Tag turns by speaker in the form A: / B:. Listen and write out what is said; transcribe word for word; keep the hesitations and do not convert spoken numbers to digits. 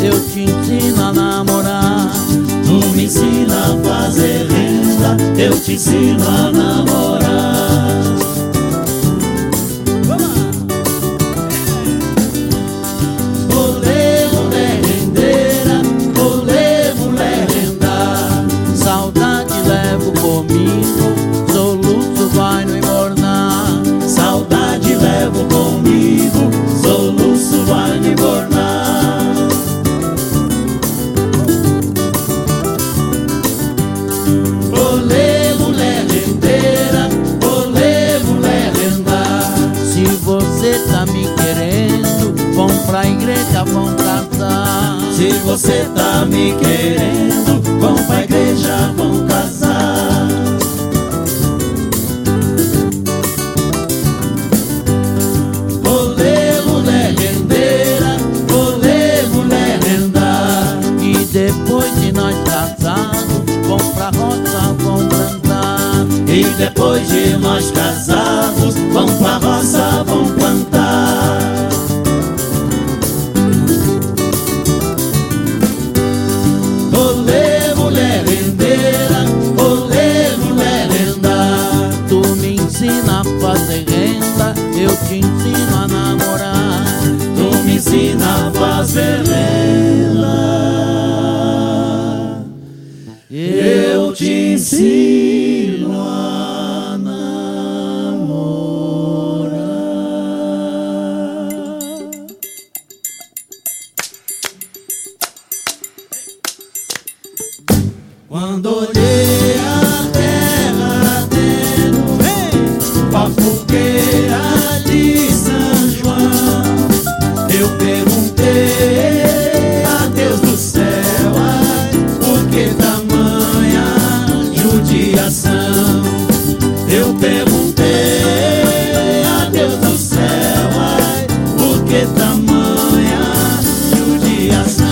A: eu te ensino a namorar.
B: Tu me ensina a fazer renda, eu te ensino a namorar.
A: Olê, mulher rendeira, olê, mulher renda. Saudade levo comigo, soluço vai no embornar.
B: Saudade levo comigo, soluço vai me bornar.
A: Olê, mulher rendeira, olê, mulher renda. Se você tá me querendo, vão pra igreja, vão casar.
B: Se você tá me querendo, vão pra igreja, vão casar.
A: Olê, mulher rendeira, olê, mulher renda. E depois de nós casados, vão pra roça, vão plantar.
B: E depois de nós casados, vão pra roça, vão plantar.
A: Olê, mulher rendeira, olê, mulher renda. Tu me ensina a fazer renda, eu te ensino a namorar.
B: Tu me ensina a fazer renda, eu te ensino a namorar. Quando olhei a terra ardendo, com a fogueira de São João, eu perguntei a Deus do céu, ai, por que tamanha judiação? Eu perguntei a Deus do céu, ai, por que tamanha judiação?